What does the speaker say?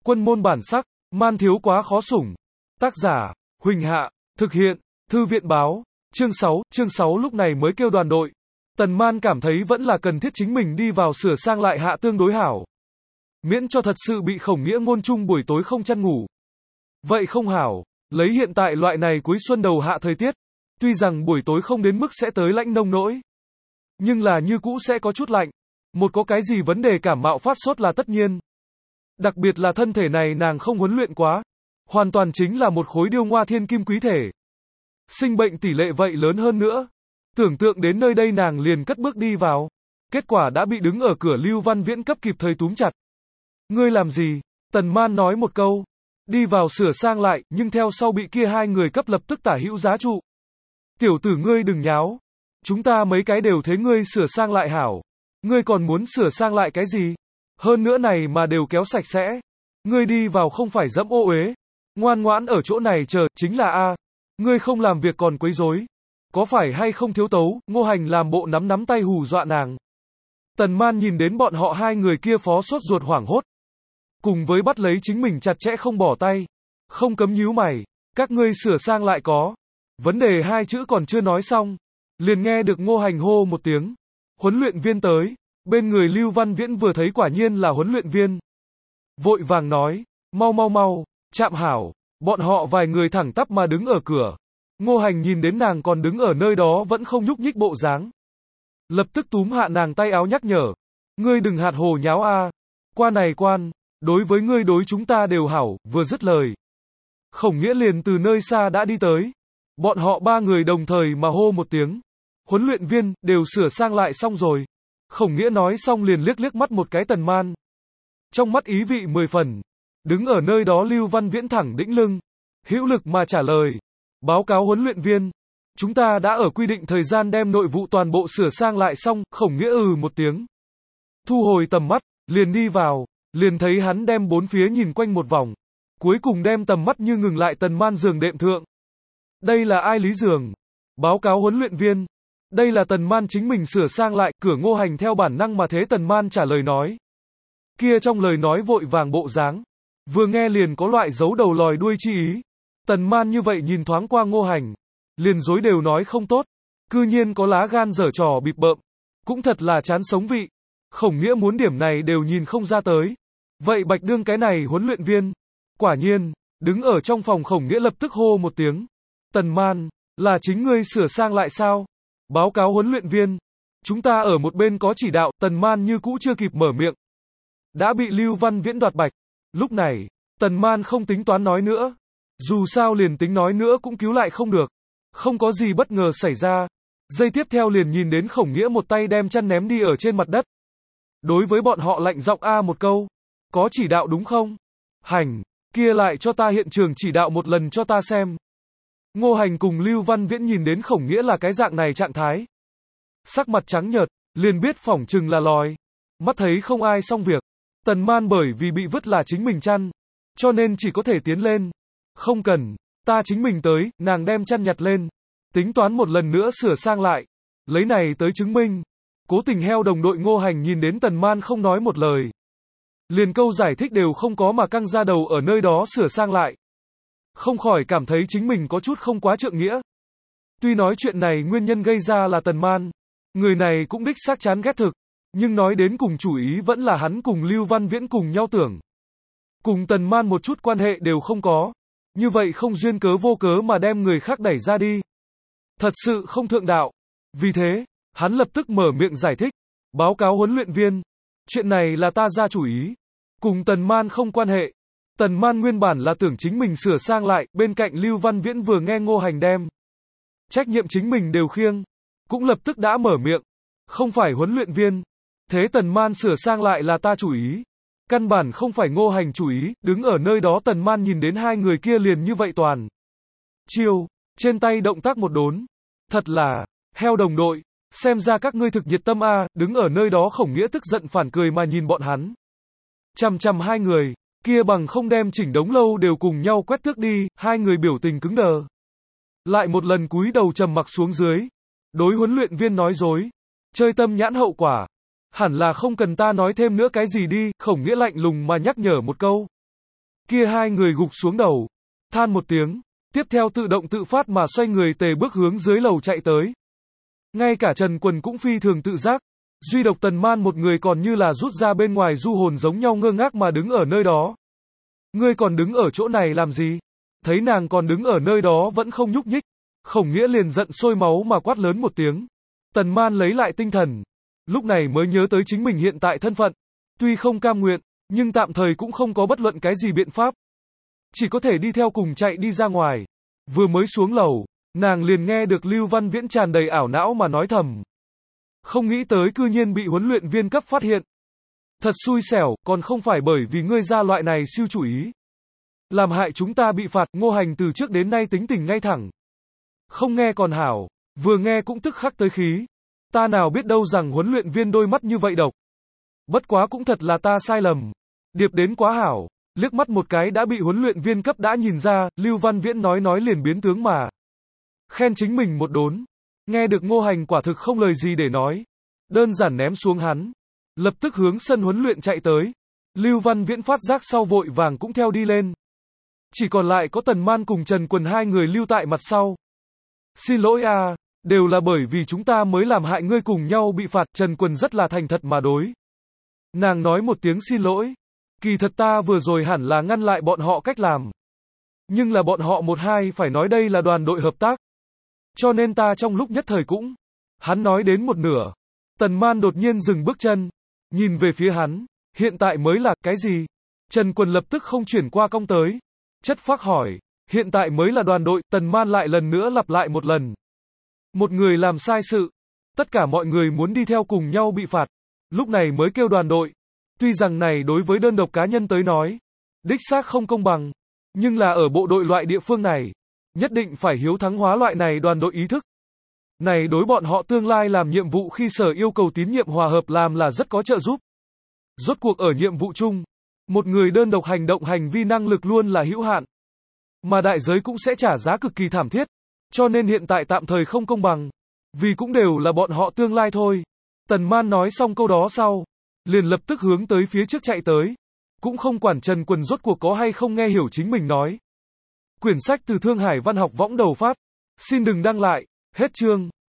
Quân môn bản sắc, man thiếu quá khó sủng. Tác giả, Huỳnh Hạ, thực hiện, Thư viện báo, chương 6 lúc này mới kêu đoàn đội. Tần Man cảm thấy vẫn là cần thiết chính mình đi vào sửa sang lại hạ tương đối hảo. Miễn cho thật sự bị Khổng Nghĩa ngôn chung buổi tối không chăn ngủ. Vậy không hảo, lấy hiện tại loại này cuối xuân đầu hạ thời tiết, tuy rằng buổi tối không đến mức sẽ tới lạnh nông nỗi, nhưng là như cũ sẽ có chút lạnh. Một có cái gì vấn đề cảm mạo phát sốt là tất nhiên. Đặc biệt là thân thể này nàng không huấn luyện quá, hoàn toàn chính là một khối điêu ngoa thiên kim quý thể. Sinh bệnh tỷ lệ vậy lớn hơn nữa. Tưởng tượng đến nơi đây nàng liền cất bước đi vào. Kết quả đã bị đứng ở cửa Lưu Văn Viễn cấp kịp thời túm chặt. Ngươi làm gì? Tần Man nói một câu. Đi vào sửa sang lại, nhưng theo sau bị kia hai người cấp lập tức tả hữu giá trụ. Tiểu tử ngươi đừng nháo. Chúng ta mấy cái đều thế ngươi sửa sang lại hảo. Ngươi còn muốn sửa sang lại cái gì? Hơn nữa này mà đều kéo sạch sẽ. Ngươi đi vào không phải dẫm ô uế. Ngoan ngoãn ở chỗ này chờ, chính là A. Ngươi không làm việc còn quấy rối. Có phải hay không thiếu tấu? Ngô Hành làm bộ nắm tay hù dọa nàng. Tần Man nhìn đến bọn họ hai người kia phó sốt ruột hoảng hốt. Cùng với bắt lấy chính mình chặt chẽ không bỏ tay. Không cấm nhíu mày. Các ngươi sửa sang lại có. Vấn đề hai chữ còn chưa nói xong. Liền nghe được Ngô Hành hô một tiếng. Huấn luyện viên tới. Bên người Lưu Văn Viễn vừa thấy quả nhiên là huấn luyện viên. Vội vàng nói. Mau, chạm hảo. Bọn họ vài người thẳng tắp mà đứng ở cửa. Ngô Hành nhìn đến nàng còn đứng ở nơi đó vẫn không nhúc nhích bộ dáng. Lập tức túm hạ nàng tay áo nhắc nhở. Ngươi đừng hạt hồ nháo a. Qua này quan, đối với ngươi đối chúng ta đều hảo, vừa dứt lời. Khổng Nghĩa liền từ nơi xa đã đi tới. Bọn họ ba người đồng thời mà hô một tiếng. Huấn luyện viên, đều sửa sang lại xong rồi. Khổng Nghĩa nói xong liền liếc mắt một cái Tần Man. Trong mắt ý vị 10 phần. Đứng ở nơi đó Lưu Văn Viễn thẳng đĩnh lưng. Hữu lực mà trả lời. Báo cáo huấn luyện viên. Chúng ta đã ở quy định thời gian đem nội vụ toàn bộ sửa sang lại xong. Khổng Nghĩa một tiếng. Thu hồi tầm mắt, liền đi vào. Liền thấy hắn đem bốn phía nhìn quanh một vòng. Cuối cùng đem tầm mắt như ngừng lại Tần Man giường đệm thượng. Đây là ai lý giường? Báo cáo huấn luyện viên. Đây là Tần Man chính mình sửa sang lại. Cửa Ngô Hành theo bản năng mà thế Tần Man trả lời nói. Kia trong lời nói vội vàng bộ dáng. Vừa nghe liền có loại giấu đầu lòi đuôi chi ý. Tần Man như vậy nhìn thoáng qua Ngô Hành. Liền dối đều nói không tốt. Cư nhiên có lá gan dở trò bịp bợm. Cũng thật là chán sống vị. Khổng Nghĩa muốn điểm này đều nhìn không ra tới. Vậy bạch đương cái này huấn luyện viên. Quả nhiên, đứng ở trong phòng Khổng Nghĩa lập tức hô một tiếng. Tần Man, là chính ngươi sửa sang lại sao? Báo cáo huấn luyện viên. Chúng ta ở một bên có chỉ đạo. Tần Man như cũ chưa kịp mở miệng. Đã bị Lưu Văn Viễn đoạt bạch. Lúc này, Tần Man không tính toán nói nữa. Dù sao liền tính nói nữa cũng cứu lại không được. Không có gì bất ngờ xảy ra. Giây tiếp theo liền nhìn đến Khổng Nghĩa một tay đem chân ném đi ở trên mặt đất. Đối với bọn họ lạnh giọng a một câu. Có chỉ đạo đúng không? Hành, kia lại cho ta hiện trường chỉ đạo một lần cho ta xem. Ngô Hành cùng Lưu Văn Viễn nhìn đến Khổng Nghĩa là cái dạng này trạng thái. Sắc mặt trắng nhợt, liền biết phỏng chừng là lòi. Mắt thấy không ai xong việc. Tần Man bởi vì bị vứt là chính mình chăn. Cho nên chỉ có thể tiến lên. Không cần, ta chính mình tới, nàng đem chăn nhặt lên. Tính toán một lần nữa sửa sang lại. Lấy này tới chứng minh. Cố tình heo đồng đội Ngô Hành nhìn đến Tần Man không nói một lời. Liền câu giải thích đều không có mà căng ra đầu ở nơi đó sửa sang lại. Không khỏi cảm thấy chính mình có chút không quá trượng nghĩa. Tuy nói chuyện này nguyên nhân gây ra là Tần Man. Người này cũng đích xác chán ghét thực. Nhưng nói đến cùng chủ ý vẫn là hắn cùng Lưu Văn Viễn cùng nhau tưởng. Cùng Tần Man một chút quan hệ đều không có. Như vậy không duyên cớ vô cớ mà đem người khác đẩy ra đi. Thật sự không thượng đạo. Vì thế, hắn lập tức mở miệng giải thích. Báo cáo huấn luyện viên. Chuyện này là ta ra chủ ý. Cùng Tần Man không quan hệ. Tần Man nguyên bản là tưởng chính mình sửa sang lại. Bên cạnh Lưu Văn Viễn vừa nghe Ngô Hành đem trách nhiệm chính mình đều khiêng. Cũng lập tức đã mở miệng. Không phải huấn luyện viên. Thế Tần Man sửa sang lại là ta chủ ý. Căn bản không phải Ngô Hành chủ ý. Đứng ở nơi đó Tần Man nhìn đến hai người kia liền như vậy toàn. Chiêu, trên tay động tác một đốn. Thật là, heo đồng đội. Xem ra các ngươi thực nhiệt tâm a. Đứng ở nơi đó Khổng Nghĩa tức giận phản cười mà nhìn bọn hắn. Chằm hai người. Kia bằng không đem chỉnh đống lâu đều cùng nhau quét tước đi. Hai người biểu tình cứng đờ. Lại một lần cúi đầu trầm mặc xuống dưới. Đối huấn luyện viên nói dối. Chơi tâm nhãn hậu quả. Hẳn là không cần ta nói thêm nữa cái gì đi. Khổng Nghĩa lạnh lùng mà nhắc nhở một câu. Kia hai người gục xuống đầu, than một tiếng, tiếp theo tự động tự phát mà xoay người tề bước hướng dưới lầu chạy tới. Ngay cả Trần Quần cũng phi thường tự giác, duy độc Tần Man một người còn như là rút ra bên ngoài du hồn giống nhau ngơ ngác mà đứng ở nơi đó. Ngươi còn đứng ở chỗ này làm gì? Thấy nàng còn đứng ở nơi đó vẫn không nhúc nhích, Khổng Nghĩa liền giận sôi máu mà quát lớn một tiếng. Tần Man lấy lại tinh thần, lúc này mới nhớ tới chính mình hiện tại thân phận, tuy không cam nguyện, nhưng tạm thời cũng không có bất luận cái gì biện pháp. Chỉ có thể đi theo cùng chạy đi ra ngoài. Vừa mới xuống lầu, nàng liền nghe được Lưu Văn Viễn tràn đầy ảo não mà nói thầm. Không nghĩ tới cư nhiên bị huấn luyện viên cấp phát hiện. Thật xui xẻo, còn không phải bởi vì ngươi ra loại này siêu chủ ý. Làm hại chúng ta bị phạt, Ngô Hành từ trước đến nay tính tình ngay thẳng. Không nghe còn hảo, vừa nghe cũng tức khắc tới khí. Ta nào biết đâu rằng huấn luyện viên đôi mắt như vậy độc. Bất quá cũng thật là ta sai lầm. Điệp đến quá hảo, liếc mắt một cái đã bị huấn luyện viên cấp đã nhìn ra, Lưu Văn Viễn nói liền biến tướng mà. Khen chính mình một đốn. Nghe được Ngô Hành quả thực không lời gì để nói. Đơn giản ném xuống hắn. Lập tức hướng sân huấn luyện chạy tới. Lưu Văn Viễn phát giác sau vội vàng cũng theo đi lên. Chỉ còn lại có Tần Man cùng Trần Quần hai người lưu tại mặt sau. Xin lỗi à, đều là bởi vì chúng ta mới làm hại ngươi cùng nhau bị phạt. Trần Quần rất là thành thật mà đối. Nàng nói một tiếng xin lỗi. Kỳ thật ta vừa rồi hẳn là ngăn lại bọn họ cách làm. Nhưng là bọn họ một hai phải nói đây là đoàn đội hợp tác. Cho nên ta trong lúc nhất thời cũng. Hắn nói đến một nửa. Tần Man đột nhiên dừng bước chân. Nhìn về phía hắn. Hiện tại mới là cái gì? Trần Quần lập tức không chuyển qua cong tới. Chất phác hỏi. Hiện tại mới là đoàn đội. Tần Man lại lần nữa lặp lại một lần. Một người làm sai sự. Tất cả mọi người muốn đi theo cùng nhau bị phạt. Lúc này mới kêu đoàn đội. Tuy rằng này đối với đơn độc cá nhân tới nói. Đích xác không công bằng. Nhưng là ở bộ đội loại địa phương này. Nhất định phải hiếu thắng hóa loại này đoàn đội ý thức. Này đối bọn họ tương lai làm nhiệm vụ khi sở yêu cầu tín nhiệm hòa hợp làm là rất có trợ giúp. Rốt cuộc ở nhiệm vụ chung, một người đơn độc hành động hành vi năng lực luôn là hữu hạn. Mà đại giới cũng sẽ trả giá cực kỳ thảm thiết. Cho nên hiện tại tạm thời không công bằng. Vì cũng đều là bọn họ tương lai thôi. Tần Man nói xong câu đó sau. Liền lập tức hướng tới phía trước chạy tới. Cũng không quản Trần Quần rốt cuộc có hay không nghe hiểu chính mình nói. Quyển sách từ Thương Hải Văn học võng đầu phát. Xin đừng đăng lại. Hết chương.